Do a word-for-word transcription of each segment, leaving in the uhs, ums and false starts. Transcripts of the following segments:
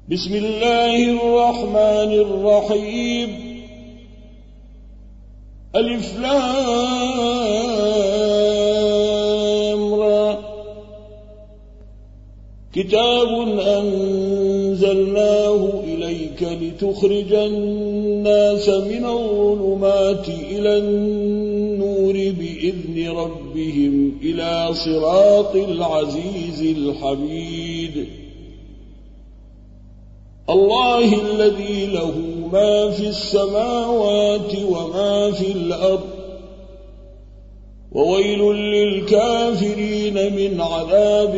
بسم الله الرحمن الرحيم. ألف لام را. كتاب أنزلناه إليك لتخرج الناس من الظلمات إلى النور بإذن ربهم إلى صراط العزيز الحميد. الله الذي له ما في السماوات وما في الأرض، وويل للكافرين من عذاب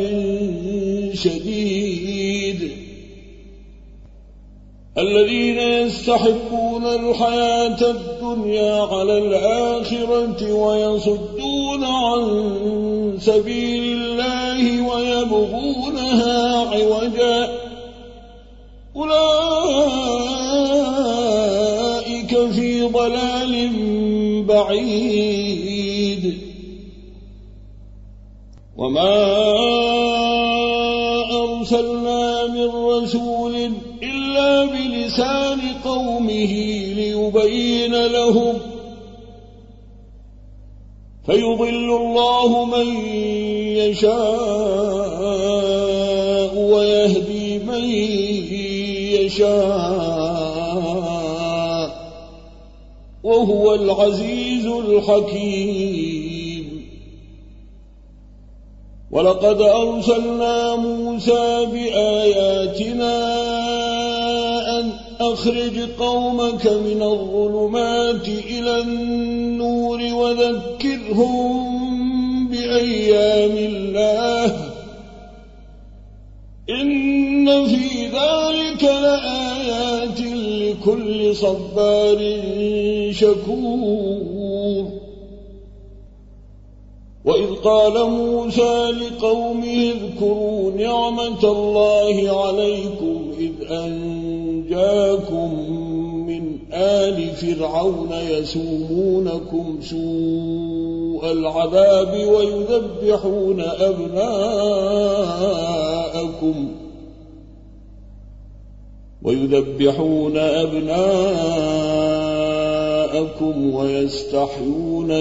شديد. الذين يستحبون الحياة الدنيا على الآخرة ويصدون عن سبيل الله ويبغونها عوجا، أولئك في ضلال بعيد. وما أرسلنا من رسول إلا بلسان قومه ليبين لهم، فيضل الله من يشاء ويهدي من يشاء، وهو العزيز الحكيم. ولقد أرسلنا موسى بآياتنا أن أخرج قومك من الظلمات إلى النور وذكرهم بأيام الله، إن في ذلك لآيات لكل صبار شكور. وإذ قال موسى لقومه اذكروا نعمة الله عليكم إذ أنجاكم من آل فرعون يسومونكم سوء العذاب ويذبحون أبناءكم ويذبحون أبناءكم ويستحيون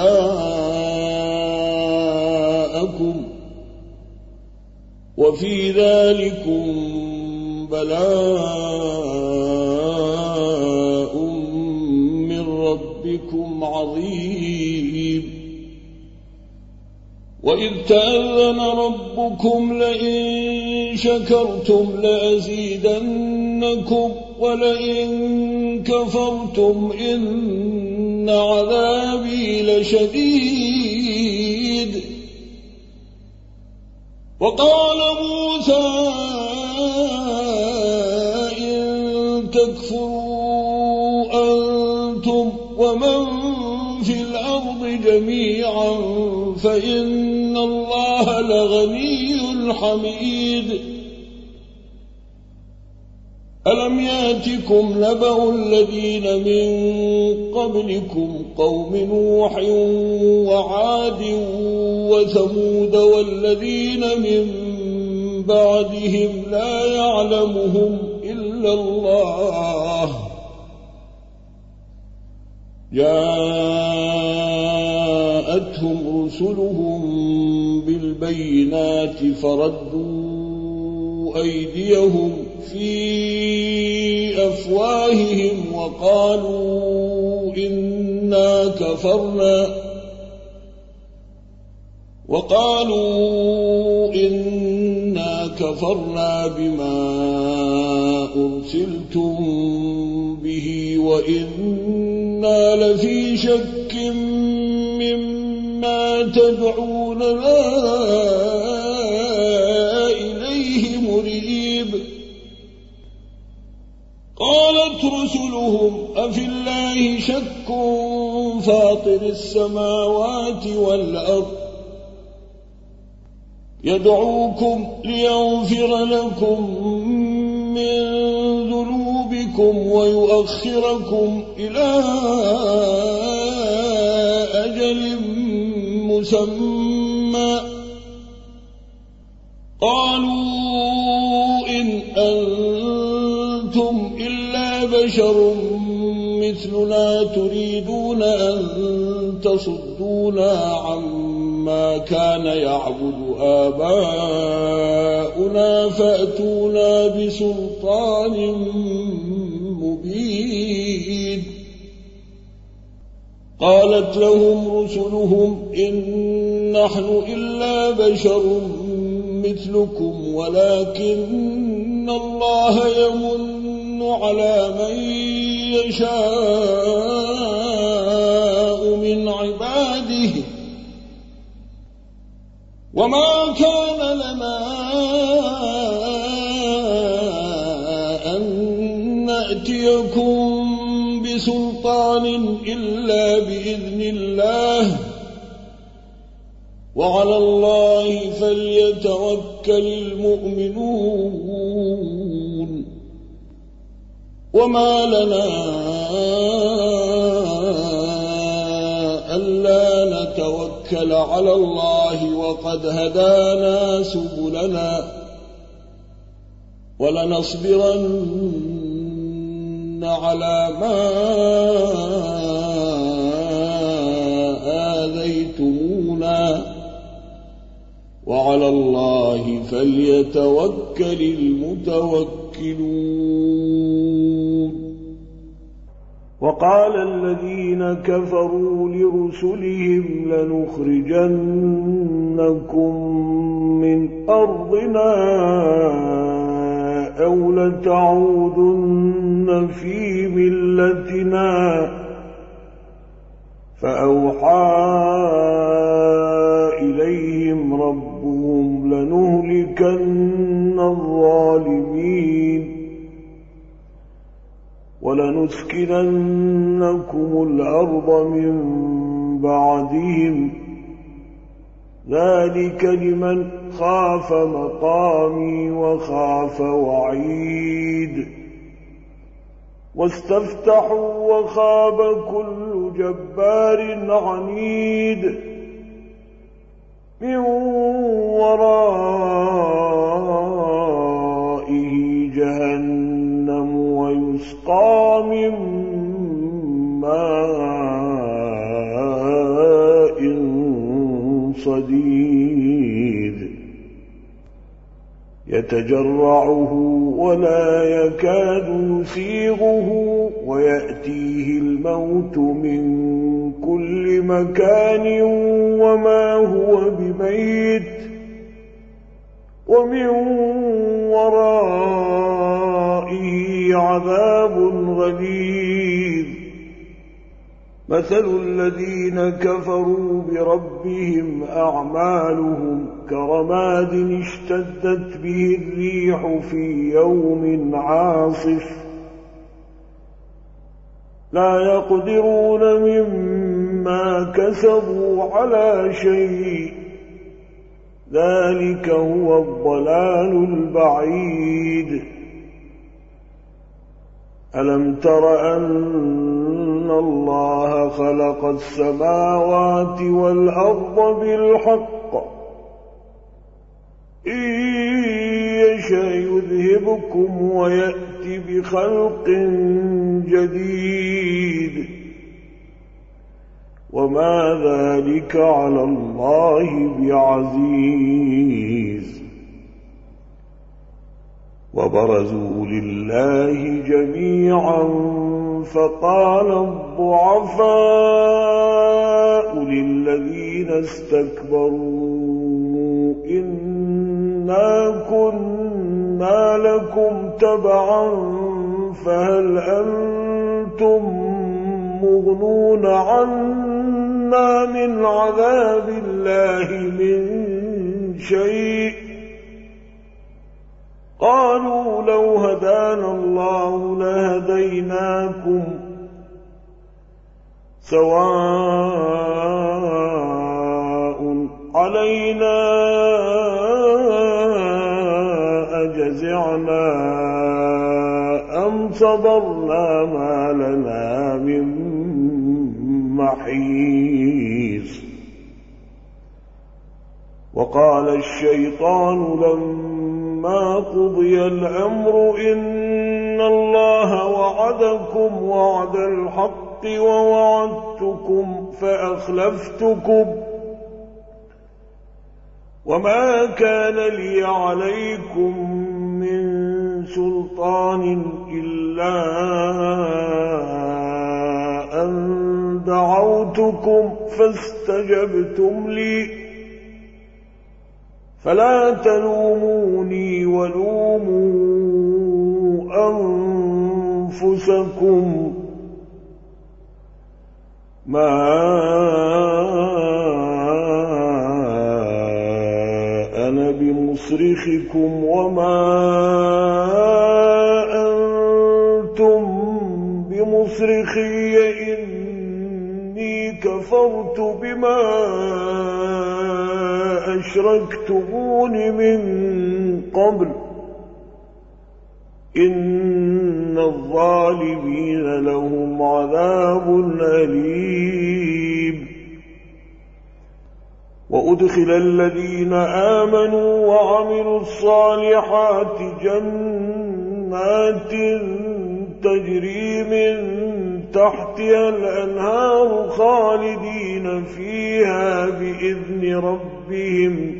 نساءكم، وفي ذلكم بلاء من ربكم عظيم. وإذ تأذن ربكم لئن شكرتم لأزيدنكم ولئن كفرتم إن عذابي لشديد. وقال موسى إن تكفروا أنتم ومن في الأرض جميعا فإن الله لغني حميد. ألم يأتكم نبأ الذين من قبلكم قوم نوح وعاد وثمود والذين من بعدهم لا يعلمهم إلا الله، جاءتهم رسلهم بالبينات فردوا أيديهم في أفواههم وقالوا إنا كفرنا وقالوا إنا كفرنا بما أرسلتم به وإنا لفي شك مما تدعوننا إليه مريب. قالت رسلهم أفي الله شك فاطر السماوات والأرض يدعوكم ليغفر لكم من ذنوبكم ويؤخركم إلى أجل مسمى. قالوا إن أنتم بشر مثلنا تريدون أن تصدونا عما كان يعبد آباؤنا فأتونا بسلطان مبين. قالت لهم رسلهم إن نحن إلا بشر مثلكم ولكن الله يمن على من يشاء من عباده وما كان لنا أن نأتيكم بسلطان إلا بإذن الله وعلى الله فليتوكل المؤمنون. وما لنا ألا نتوكل على الله وقد هدانا سبلنا ولنصبرن على ما آذيتمونا وعلى الله فليتوكل المتوكلون. وقال الذين كفروا لرسلهم لنخرجنكم من أرضنا أو لتعودن في ملتنا فأوحى إليهم ربهم لنهلكن الظالمين ولنسكننكم الأرض من بعدهم ذلك لمن خاف مقامي وخاف وعيد. واستفتحوا وخاب كل جبار عنيد من ورائه جهنم ويسقى من ماء صديد يتجرعه ولا يكاد يسيغه ويأتيه الموت من كل مكان وما هو بميت ومن ورائه عذاب غليظ. مثل الذين كفروا بربهم أعمالهم كرماد اشتدت به الريح في يوم عاصف لا يقدرون مما كسبوا على شيء ذلك هو الضلال البعيد. ألم تر أن الله خلق السماوات والأرض بالحق إن يشأ يذهبكم ويأتي بخلق جديد وما ذلك على الله بعزيز. وبرزوا لله جميعا فقال الضعفاء للذين استكبروا إنا كنا لكم تبعا فهل أنتم مغنون عنا من عذاب الله من شيء قالوا لو هدانا الله لهديناكم سواء علينا أجزعنا أم صبرنا ما لنا من محيص. وقال الشيطان لما قضي الأمر إن الله وعدكم وعد الحق ووعدتكم فأخلفتكم وما كان لي عليكم من سلطان إلا أن دعوتكم فاستجبتم لي فلا تلوموني ولوموا أنفسكم ما أنا بمصرخكم وما أنتم بمصرخي إني كفرت بما أشركتمون من قبل إن الظالمين لهم عذاب أليم وأدخل الذين آمنوا وعملوا الصالحات جنات تجري من تحتها الأنهار خالدين فيها بإذن ربهم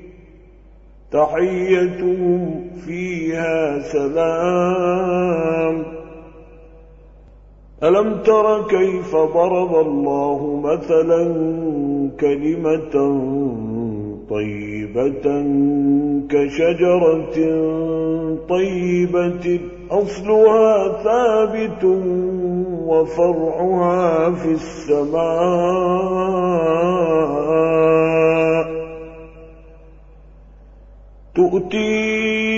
تحيتهم فيها سلام ألم تر كيف ضرب الله مثلا كلمة طيبة كشجرة طيبة أصلها ثابت وفرعها في السماء تؤتي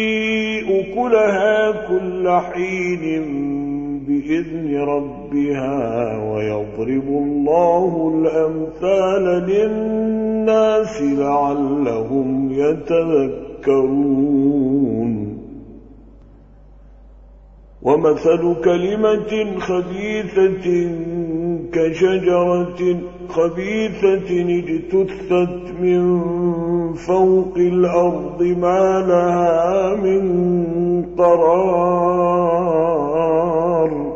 أكلها كل حين بإذن ربها ويضرب الله الأمثال للناس لعلهم يتذكرون ومثل كلمة خبيثة كشجرة خبيثة اجتثت من فوق الأرض ما لها من قرار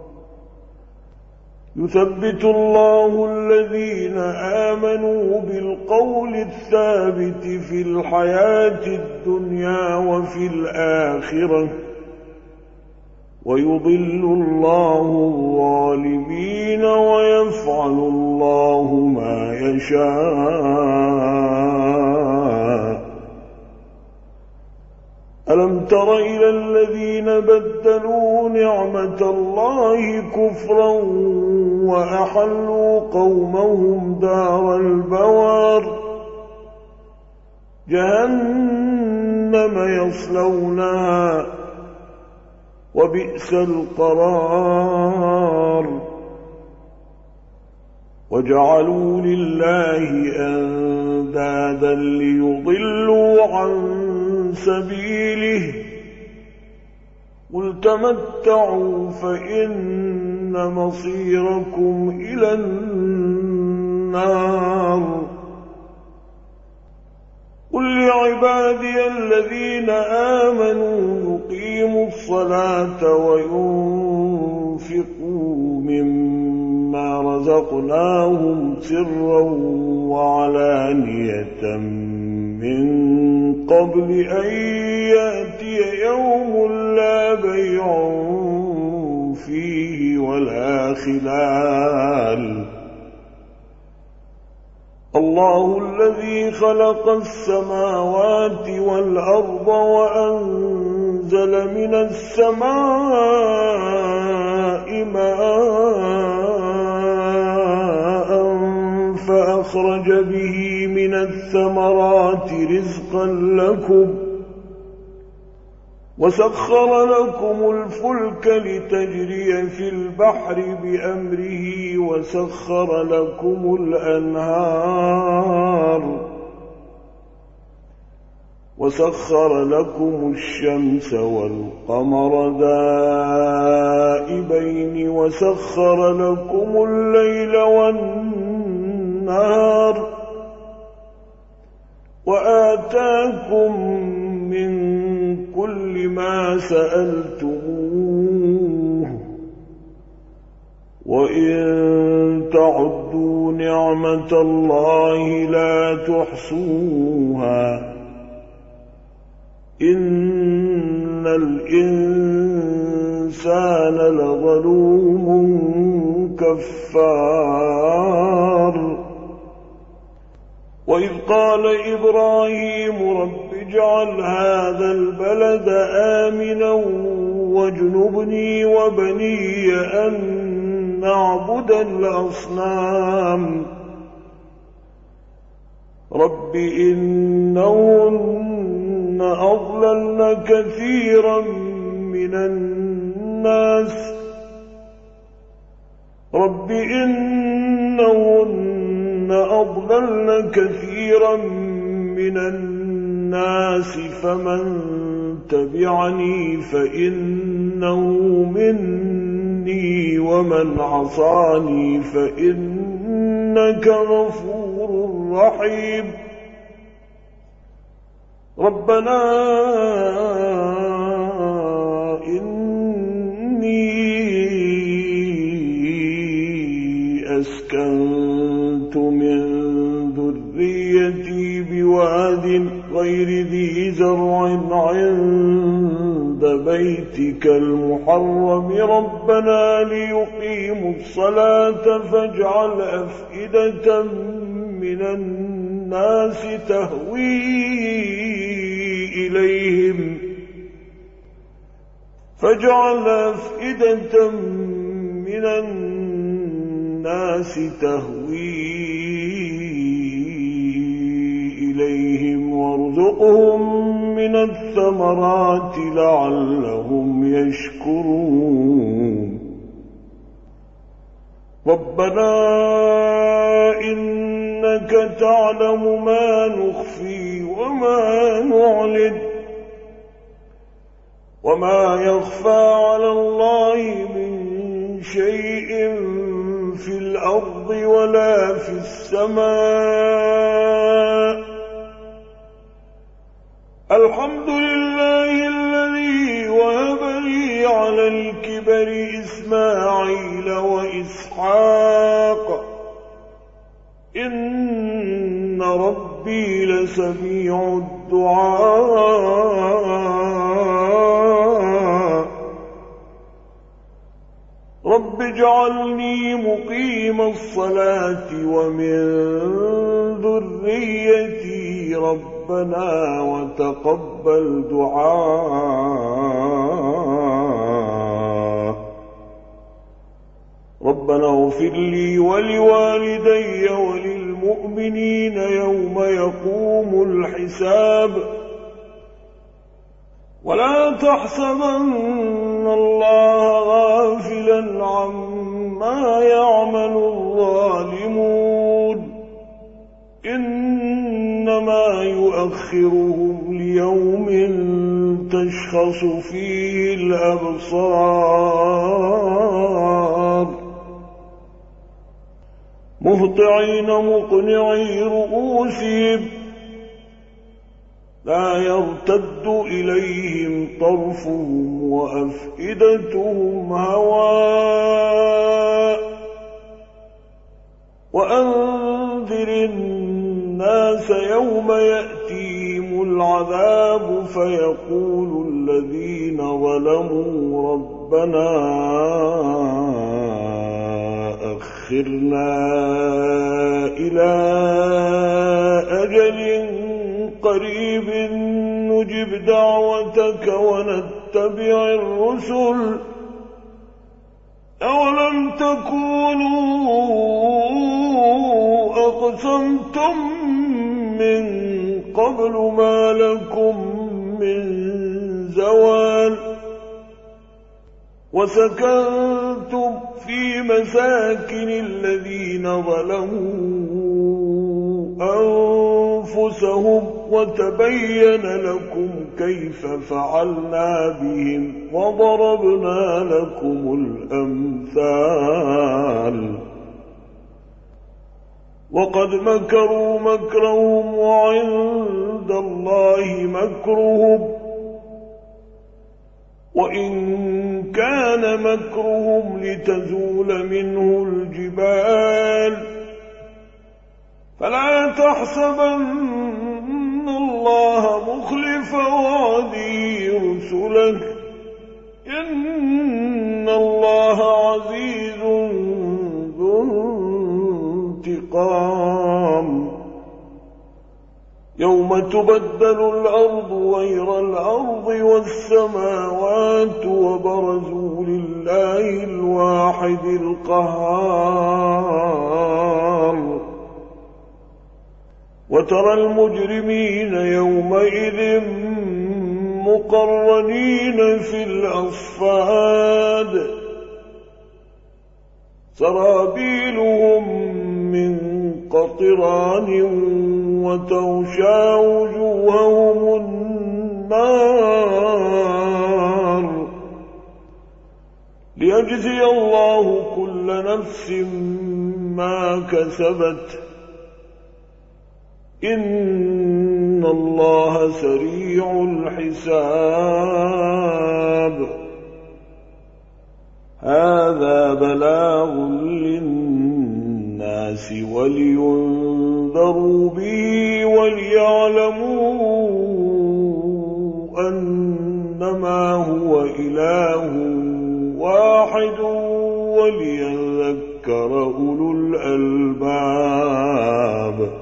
يثبت الله الذين آمنوا بالقول الثابت في الحياة الدنيا وفي الآخرة ويضل الله الظالمين ويفعل الله ما يشاء ألم تر إلى الذين بدلوا نعمة الله كفرا وأحلوا قومهم دار البوار جهنم يصلونها وبئس القرار وجعلوا لله أندادا ليضلوا عن سبيله قل تمتعوا فإن مصيركم إلى النار قل لعبادي الذين آمنوا يقيموا الصلاة وينفقوا مما رزقناهم سرا وعلانية من قبل أن يأتي يوم لا بيع فيه ولا خلال الله الذي خلق السماوات والأرض وأنزل من السماء ماء فأخرج به من الثمرات رزقا لكم وسخر لكم الفلك لتجري في البحر بأمره وسخر لكم الأنهار وسخر لكم الشمس والقمر دائبين وسخر لكم الليل والنهار وآتاكم من كل ما سألتموه وإن تعدوا نعمة الله لا تحصوها إن الإنسان لظلوم كفار وإذ قال إبراهيم رب اجعل هذا البلد آمنا واجنبني وبني أن نعبد الأصنام رب إنهن أضللن كثيرا من الناس رب إنهن أضللن كثيرا من الناس فمن تبعني فإنه مني ومن عصاني فإنك غفور رحيم ربنا إني أسكنت من ذريتي بواد غير ذي زرع عند بيتك المحرم ربنا ليقيموا الصلاة فاجعل أفئدة من الناس تهوي إليهم فاجعل أفئدة من الناس تهوي إليهم وارزقهم من الثمرات لعلهم يشكرون ربنا إنك تعلم ما نخفي وما نعلن وما يخفى على الله من شيء في الأرض ولا في السماء الحمد لله الذي وهب لي على الكبر إسماعيل وإسحاق إن ربي لسميع الدعاء رب اجعلني مقيم الصلاة ومن ذريتي ربنا وتقبل دعاء ربنا اغفر لي ولوالدي وللمؤمنين يوم يقوم الحساب ولا تحسبن الله غافلا عما يعمل الظالمون إنما يؤخرهم ليوم تشخص فيه الأبصار مهطعين مقنعي رؤوسهم لا يرتد إليهم طرفهم وأفئدتهم هواء وأنذر الناس يوم يأتيهم العذاب فيقول الذين ظلموا ربنا أخرنا إلى أجل قريب نجب دعوتك ونتبع الرسل أولم تكونوا أقسمتم من قبل ما لكم من زوال وسكنتم في مساكن الذين ظلموا أنفسهم وتبين لكم كيف فعلنا بهم وضربنا لكم الأمثال وقد مكروا مكرهم وعند الله مكرهم وإن كان مكرهم لتزول منه الجبال فلا تحسبن الله مخلف وعده رسله إن الله عزيز ذو انتقام يوم تبدل الأرض غير الأرض والسماوات وبرزوا لله الواحد القهار وترى المجرمين يومئذ مقرنين في الأصفاد سرابيلهم من قطران وتغشى وجوههم النار ليجزي الله كل نفس ما كسبت إن الله سريع الحساب هذا بلاغ للناس ولينذروا به وليعلموا أنما هو إله واحد وليذكر أولو الألباب